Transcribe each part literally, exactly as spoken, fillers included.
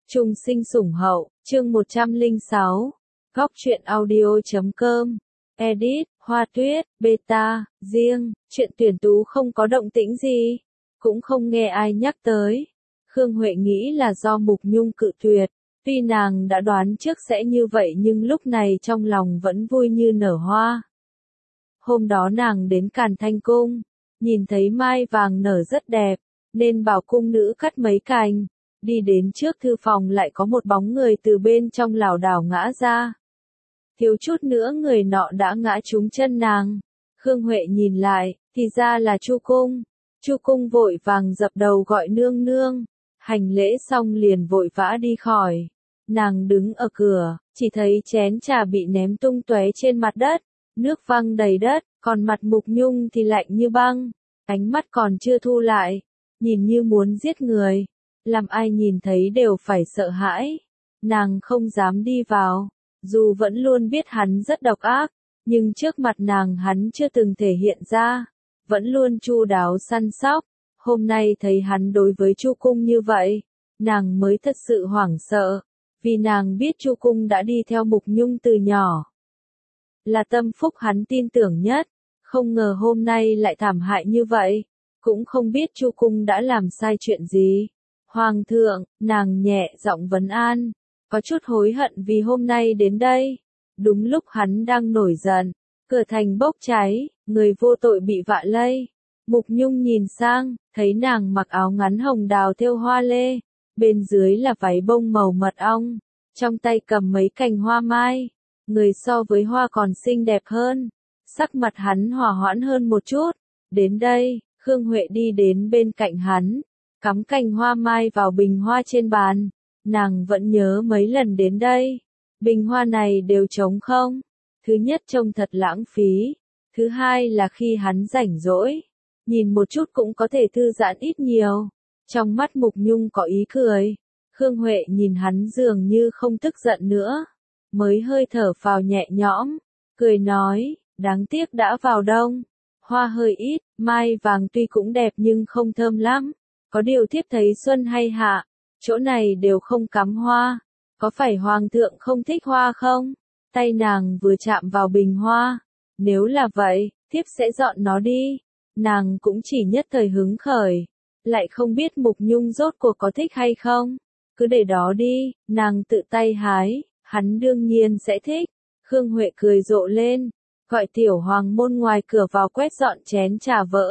Trung sinh sủng hậu, chương một trăm lẻ sáu, góc truyện audio chấm com, edit, Hoa Tuyết, beta, riêng, chuyện tuyển tú không có động tĩnh gì, cũng không nghe ai nhắc tới. Khương Huệ nghĩ là do Mục Nhung cự tuyệt, tuy nàng đã đoán trước sẽ như vậy nhưng lúc này trong lòng vẫn vui như nở hoa. Hôm đó nàng đến Càn Thanh Cung, nhìn thấy mai vàng nở rất đẹp, nên bảo cung nữ cắt mấy cành. Đi đến trước thư phòng lại có một bóng người từ bên trong lảo đảo ngã ra. Thiếu chút nữa người nọ đã ngã trúng chân nàng. Khương Huệ nhìn lại, thì ra là Chu Cung. Chu Cung vội vàng dập đầu gọi nương nương. Hành lễ xong liền vội vã đi khỏi. Nàng đứng ở cửa, chỉ thấy chén trà bị ném tung tóe trên mặt đất. Nước văng đầy đất, còn mặt Mục Nhung thì lạnh như băng. Ánh mắt còn chưa thu lại, nhìn như muốn giết người. Làm ai nhìn thấy đều phải sợ hãi. Nàng không dám đi vào, dù vẫn luôn biết hắn rất độc ác, nhưng trước mặt nàng hắn chưa từng thể hiện ra, vẫn luôn chu đáo săn sóc. Hôm nay thấy hắn đối với Chu Cung như vậy, nàng mới thật sự hoảng sợ, vì nàng biết Chu Cung đã đi theo Mục Nhung từ nhỏ. Là tâm phúc hắn tin tưởng nhất, không ngờ hôm nay lại thảm hại như vậy, cũng không biết Chu Cung đã làm sai chuyện gì. Hoàng thượng, nàng nhẹ giọng vấn an, có chút hối hận vì hôm nay đến đây. Đúng lúc hắn đang nổi giận, cửa thành bốc cháy, người vô tội bị vạ lây. Mục Nhung nhìn sang, thấy nàng mặc áo ngắn hồng đào thêu hoa lê, bên dưới là váy bông màu mật ong, trong tay cầm mấy cành hoa mai, người so với hoa còn xinh đẹp hơn. Sắc mặt hắn hòa hoãn hơn một chút. Đến đây, Khương Huệ đi đến bên cạnh hắn, cắm cành hoa mai vào bình hoa trên bàn. Nàng vẫn nhớ mấy lần đến đây, bình hoa này đều trống không. Thứ nhất trông thật lãng phí, thứ hai là khi hắn rảnh rỗi, nhìn một chút cũng có thể thư giãn ít nhiều. Trong mắt Mục Nhung có ý cười, Khương Huệ nhìn hắn dường như không tức giận nữa, mới hơi thở phào nhẹ nhõm, cười nói, đáng tiếc đã vào đông, hoa hơi ít, mai vàng tuy cũng đẹp nhưng không thơm lắm. Có điều thiếp thấy xuân hay hạ, chỗ này đều không cắm hoa, có phải hoàng thượng không thích hoa không? Tay nàng vừa chạm vào bình hoa, nếu là vậy, thiếp sẽ dọn nó đi. Nàng cũng chỉ nhất thời hứng khởi, lại không biết Mục Nhung rốt cuộc có thích hay không, cứ để đó đi, nàng tự tay hái, hắn đương nhiên sẽ thích. Khương Huệ cười rộ lên, gọi tiểu hoàng môn ngoài cửa vào quét dọn chén trà vỡ.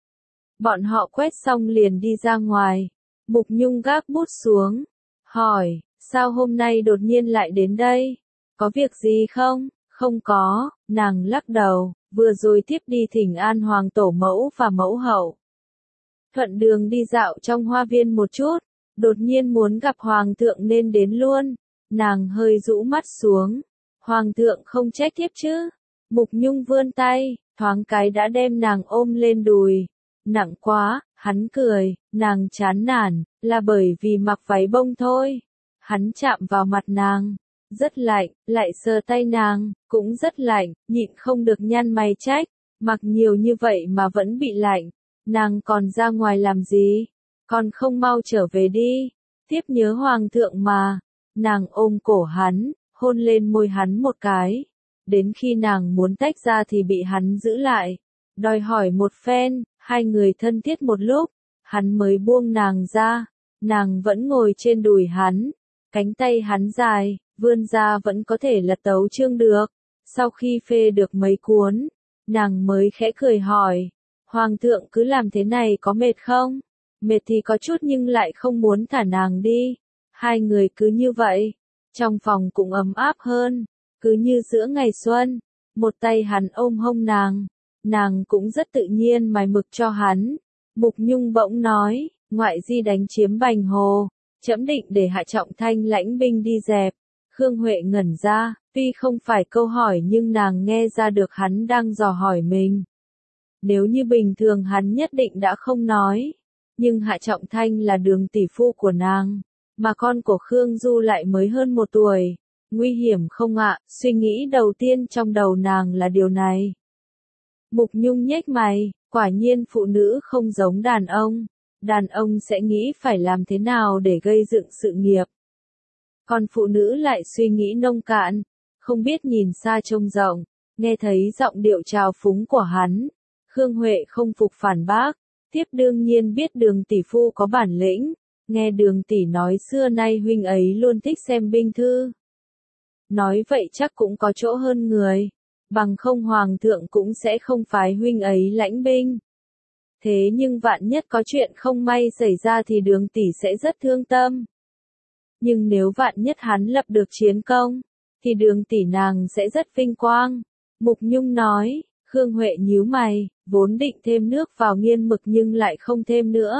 Bọn họ quét xong liền đi ra ngoài. Mục Nhung gác bút xuống, hỏi, sao hôm nay đột nhiên lại đến đây? Có việc gì không? Không có, nàng lắc đầu, vừa rồi tiếp đi thỉnh an hoàng tổ mẫu và mẫu hậu. Thuận đường đi dạo trong hoa viên một chút, đột nhiên muốn gặp hoàng thượng nên đến luôn. Nàng hơi rũ mắt xuống, hoàng thượng không trách thiếp chứ? Mục Nhung vươn tay, thoáng cái đã đem nàng ôm lên đùi. Nặng quá, hắn cười, nàng chán nản, là bởi vì mặc váy bông thôi. Hắn chạm vào mặt nàng, rất lạnh, lại sờ tay nàng, cũng rất lạnh, nhịn không được nhăn mày trách, mặc nhiều như vậy mà vẫn bị lạnh, nàng còn ra ngoài làm gì, còn không mau trở về đi, tiếp nhớ hoàng thượng mà. Nàng ôm cổ hắn, hôn lên môi hắn một cái, đến khi nàng muốn tách ra thì bị hắn giữ lại, đòi hỏi một phen. Hai người thân thiết một lúc, hắn mới buông nàng ra, nàng vẫn ngồi trên đùi hắn, cánh tay hắn dài, vươn ra vẫn có thể lật tấu chương được. Sau khi phê được mấy cuốn, nàng mới khẽ cười hỏi, hoàng thượng cứ làm thế này có mệt không? Mệt thì có chút nhưng lại không muốn thả nàng đi. Hai người cứ như vậy, trong phòng cũng ấm áp hơn, cứ như giữa ngày xuân, một tay hắn ôm hông nàng. Nàng cũng rất tự nhiên mài mực cho hắn. Mục Nhung bỗng nói, ngoại di đánh chiếm Bành Hồ, trẫm định để Hạ Trọng Thanh lãnh binh đi dẹp. Khương Huệ ngẩn ra, tuy không phải câu hỏi nhưng nàng nghe ra được hắn đang dò hỏi mình. Nếu như bình thường hắn nhất định đã không nói, nhưng Hạ Trọng Thanh là đường tỷ phu của nàng, mà con của Khương Du lại mới hơn một tuổi. Nguy hiểm không ạ? Suy nghĩ đầu tiên trong đầu nàng là điều này. Mục Nhung nhếch mày, quả nhiên phụ nữ không giống đàn ông. Đàn ông sẽ nghĩ phải làm thế nào để gây dựng sự nghiệp. Còn phụ nữ lại suy nghĩ nông cạn, không biết nhìn xa trông rộng, nghe thấy giọng điệu trào phúng của hắn. Khương Huệ không phục phản bác, tiếp đương nhiên biết Đường tỷ phu có bản lĩnh, nghe Đường tỷ nói xưa nay huynh ấy luôn thích xem binh thư. Nói vậy chắc cũng có chỗ hơn người, bằng không hoàng thượng cũng sẽ không phái huynh ấy lãnh binh. Thế nhưng vạn nhất có chuyện không may xảy ra thì Đường tỷ sẽ rất thương tâm. Nhưng nếu vạn nhất hắn lập được chiến công, thì Đường tỷ nàng sẽ rất vinh quang. Mục Nhung nói. Khương Huệ nhíu mày, vốn định thêm nước vào nghiên mực nhưng lại không thêm nữa.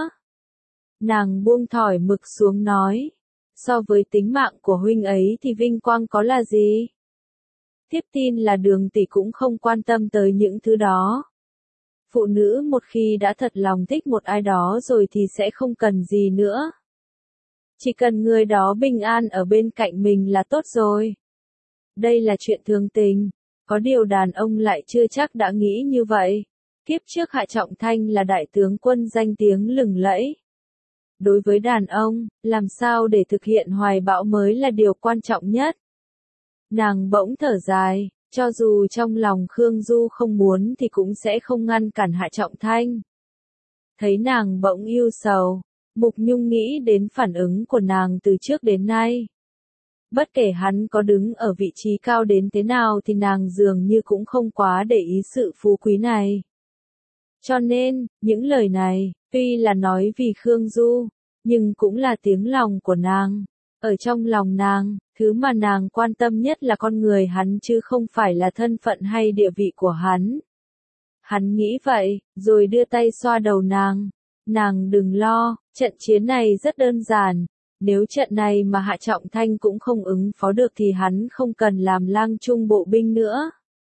Nàng buông thỏi mực xuống nói, so với tính mạng của huynh ấy thì vinh quang có là gì? Tiếp tin là Đường tỷ cũng không quan tâm tới những thứ đó. Phụ nữ một khi đã thật lòng thích một ai đó rồi thì sẽ không cần gì nữa. Chỉ cần người đó bình an ở bên cạnh mình là tốt rồi. Đây là chuyện thường tình. Có điều đàn ông lại chưa chắc đã nghĩ như vậy. Kiếp trước Hạ Trọng Thanh là đại tướng quân danh tiếng lừng lẫy. Đối với đàn ông, làm sao để thực hiện hoài bão mới là điều quan trọng nhất. Nàng bỗng thở dài, cho dù trong lòng Khương Du không muốn thì cũng sẽ không ngăn cản Hạ Trọng Thanh. Thấy nàng bỗng ưu sầu, Mục Nhung nghĩ đến phản ứng của nàng từ trước đến nay. Bất kể hắn có đứng ở vị trí cao đến thế nào thì nàng dường như cũng không quá để ý sự phú quý này. Cho nên, những lời này, tuy là nói vì Khương Du, nhưng cũng là tiếng lòng của nàng. Ở trong lòng nàng, thứ mà nàng quan tâm nhất là con người hắn chứ không phải là thân phận hay địa vị của hắn. Hắn nghĩ vậy, rồi đưa tay xoa đầu nàng. Nàng đừng lo, trận chiến này rất đơn giản. Nếu trận này mà Hạ Trọng Thanh cũng không ứng phó được thì hắn không cần làm lang trung bộ binh nữa.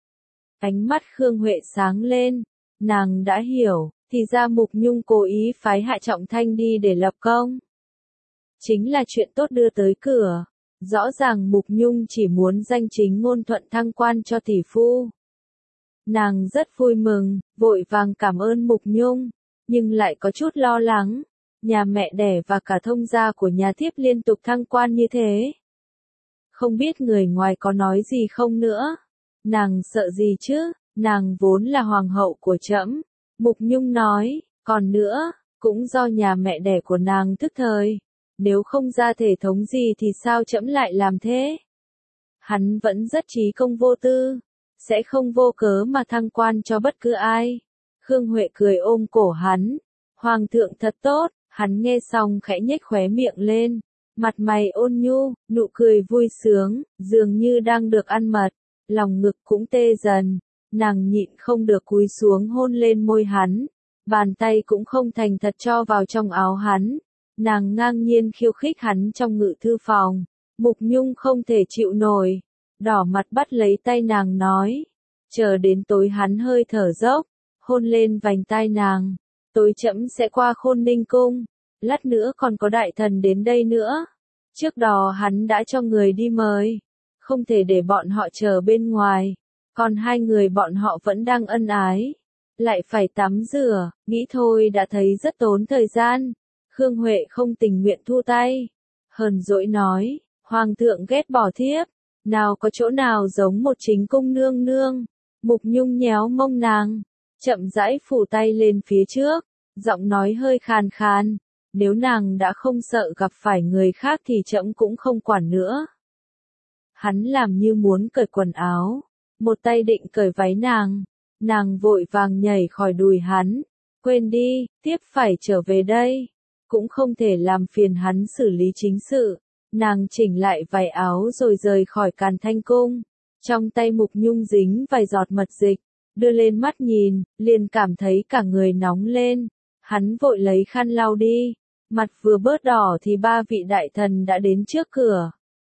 Ánh mắt Khương Huệ sáng lên, nàng đã hiểu, thì ra Mục Nhung cố ý phái Hạ Trọng Thanh đi để lập công. Chính là chuyện tốt đưa tới cửa, rõ ràng Mục Nhung chỉ muốn danh chính ngôn thuận thăng quan cho tỷ phu. Nàng rất vui mừng, vội vàng cảm ơn Mục Nhung, nhưng lại có chút lo lắng. Nhà mẹ đẻ và cả thông gia của nhà thiếp liên tục thăng quan như thế. Không biết người ngoài có nói gì không nữa. Nàng sợ gì chứ, nàng vốn là hoàng hậu của trẫm. Mục Nhung nói, còn nữa, cũng do nhà mẹ đẻ của nàng thức thời. Nếu không ra thể thống gì thì sao trẫm lại làm thế? Hắn vẫn rất trí công vô tư, sẽ không vô cớ mà thăng quan cho bất cứ ai. Khương Huệ cười ôm cổ hắn, hoàng thượng thật tốt. Hắn nghe xong khẽ nhếch khóe miệng lên, mặt mày ôn nhu, nụ cười vui sướng, dường như đang được ăn mật, lòng ngực cũng tê dần, nàng nhịn không được cúi xuống hôn lên môi hắn, bàn tay cũng không thành thật cho vào trong áo hắn, nàng ngang nhiên khiêu khích hắn trong ngự thư phòng, Mục Nhung không thể chịu nổi, đỏ mặt bắt lấy tay nàng nói, chờ đến tối hắn hơi thở dốc, hôn lên vành tai nàng. Tối trẫm sẽ qua Khôn Ninh cung, lát nữa còn có đại thần đến đây nữa. Trước đó hắn đã cho người đi mời, không thể để bọn họ chờ bên ngoài, còn hai người bọn họ vẫn đang ân ái, lại phải tắm rửa, nghĩ thôi đã thấy rất tốn thời gian. Khương Huệ không tình nguyện thu tay, hờn dỗi nói, hoàng thượng ghét bỏ thiếp, nào có chỗ nào giống một chính cung nương nương. Mục Nhung nhéo mông nàng, chậm rãi phủ tay lên phía trước, giọng nói hơi khàn khàn, nếu nàng đã không sợ gặp phải người khác thì trẫm cũng không quản nữa. Hắn làm như muốn cởi quần áo, một tay định cởi váy nàng, nàng vội vàng nhảy khỏi đùi hắn, quên đi, tiếp phải trở về đây, cũng không thể làm phiền hắn xử lý chính sự, nàng chỉnh lại vải áo rồi rời khỏi Càn Thanh cung, trong tay Mục Nhung dính vài giọt mật dịch. Đưa lên mắt nhìn, liền cảm thấy cả người nóng lên. Hắn vội lấy khăn lau đi. Mặt vừa bớt đỏ thì ba vị đại thần đã đến trước cửa.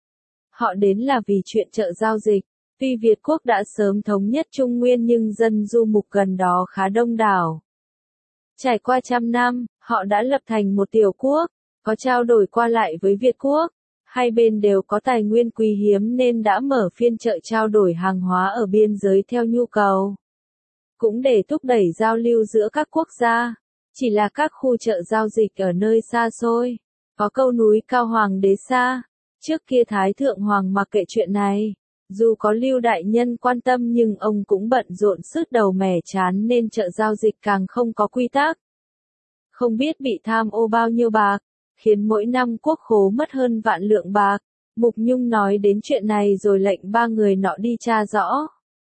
Họ đến là vì chuyện chợ giao dịch. Tuy Việt quốc đã sớm thống nhất Trung Nguyên nhưng dân du mục gần đó khá đông đảo. Trải qua trăm năm, họ đã lập thành một tiểu quốc, có trao đổi qua lại với Việt quốc. Hai bên đều có tài nguyên quý hiếm nên đã mở phiên chợ trao đổi hàng hóa ở biên giới theo nhu cầu. Cũng để thúc đẩy giao lưu giữa các quốc gia. Chỉ là các khu chợ giao dịch ở nơi xa xôi. Có câu núi cao hoàng đế xa. Trước kia Thái Thượng Hoàng mặc kệ chuyện này, dù có Lưu đại nhân quan tâm nhưng ông cũng bận rộn sứt đầu mẻ chán nên chợ giao dịch càng không có quy tắc. Không biết bị tham ô bao nhiêu bạc, khiến mỗi năm quốc khố mất hơn vạn lượng bạc. Mục Nhung nói đến chuyện này rồi lệnh ba người nọ đi tra rõ.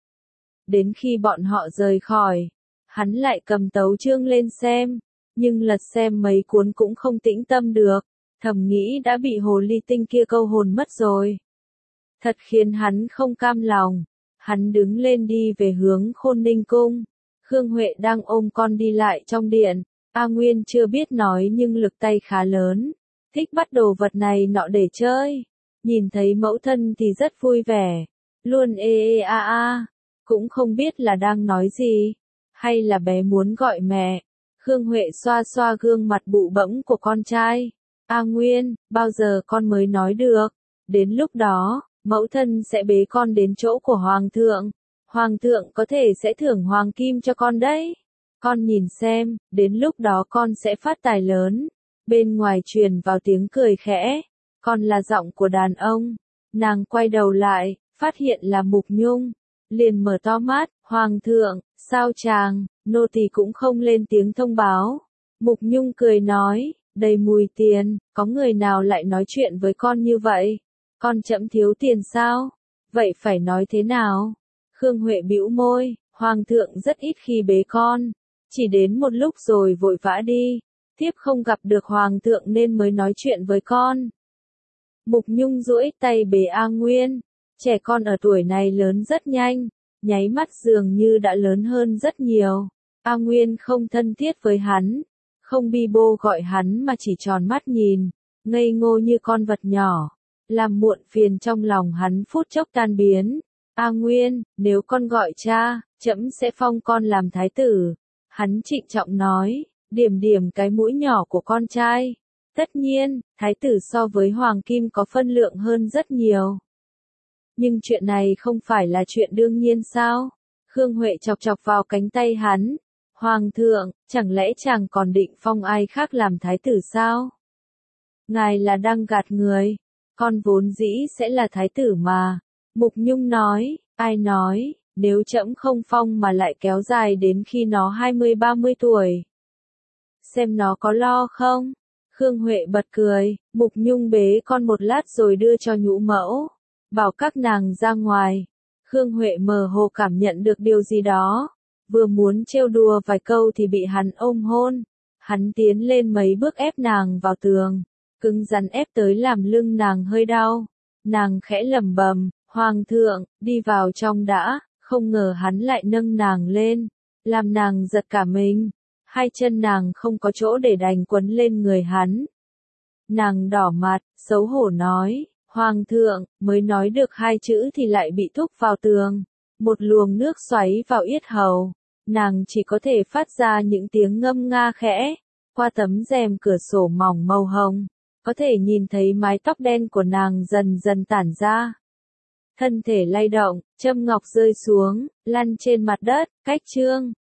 Đến khi bọn họ rời khỏi, hắn lại cầm tấu chương lên xem, nhưng lật xem mấy cuốn cũng không tĩnh tâm được, thầm nghĩ đã bị hồ ly tinh kia câu hồn mất rồi. Thật khiến hắn không cam lòng, hắn đứng lên đi về hướng Khôn Ninh Cung. Khương Huệ đang ôm con đi lại trong điện, A Nguyên chưa biết nói nhưng lực tay khá lớn, thích bắt đồ vật này nọ để chơi. Nhìn thấy mẫu thân thì rất vui vẻ, luôn ê ê a a, cũng không biết là đang nói gì, hay là bé muốn gọi mẹ. Khương Huệ xoa xoa gương mặt bụ bẫm của con trai. A Nguyên, bao giờ con mới nói được? Đến lúc đó, mẫu thân sẽ bế con đến chỗ của Hoàng thượng. Hoàng thượng có thể sẽ thưởng hoàng kim cho con đấy. Con nhìn xem, đến lúc đó con sẽ phát tài lớn. Bên ngoài truyền vào tiếng cười khẽ. Còn là giọng của đàn ông. Nàng quay đầu lại, phát hiện là Mục Nhung. Liền mở to mắt, Hoàng thượng, sao chàng, nô tỳ cũng không lên tiếng thông báo. Mục Nhung cười nói, đầy mùi tiền, có người nào lại nói chuyện với con như vậy? Con chậm thiếu tiền sao? Vậy phải nói thế nào? Khương Huệ bĩu môi, Hoàng thượng rất ít khi bế con. Chỉ đến một lúc rồi vội vã đi. Tiếp không gặp được Hoàng thượng nên mới nói chuyện với con. Mục Nhung duỗi tay bế A Nguyên. Trẻ con ở tuổi này lớn rất nhanh, nháy mắt dường như đã lớn hơn rất nhiều. A Nguyên không thân thiết với hắn, không bi bô gọi hắn mà chỉ tròn mắt nhìn, ngây ngô như con vật nhỏ, làm muộn phiền trong lòng hắn phút chốc tan biến. A Nguyên, nếu con gọi cha, trẫm sẽ phong con làm thái tử. Hắn trịnh trọng nói, điểm điểm cái mũi nhỏ của con trai. Tất nhiên, thái tử so với hoàng kim có phân lượng hơn rất nhiều. Nhưng chuyện này không phải là chuyện đương nhiên sao? Khương Huệ chọc chọc vào cánh tay hắn. Hoàng thượng, chẳng lẽ chàng còn định phong ai khác làm thái tử sao? Ngài là đang gạt người. Con vốn dĩ sẽ là thái tử mà. Mục Nhung nói, ai nói, nếu trẫm không phong mà lại kéo dài đến khi nó hai mươi ba mươi tuổi. Xem nó có lo không? Khương Huệ bật cười, Mục Nhung bế con một lát rồi đưa cho nhũ mẫu. Bảo các nàng ra ngoài. Khương Huệ mơ hồ cảm nhận được điều gì đó. Vừa muốn trêu đùa vài câu thì bị hắn ôm hôn. Hắn tiến lên mấy bước ép nàng vào tường. Cứng rắn ép tới làm lưng nàng hơi đau. Nàng khẽ lẩm bẩm, Hoàng thượng, đi vào trong đã. Không ngờ hắn lại nâng nàng lên. Làm nàng giật cả mình. Hai chân nàng không có chỗ để đành quấn lên người hắn. Nàng đỏ mặt, xấu hổ nói. Hoàng thượng, mới nói được hai chữ thì lại bị thúc vào tường. Một luồng nước xoáy vào yết hầu. Nàng chỉ có thể phát ra những tiếng ngâm nga khẽ. Qua tấm rèm cửa sổ mỏng màu hồng, có thể nhìn thấy mái tóc đen của nàng dần dần tản ra. Thân thể lay động, châm ngọc rơi xuống, lăn trên mặt đất, cách chương.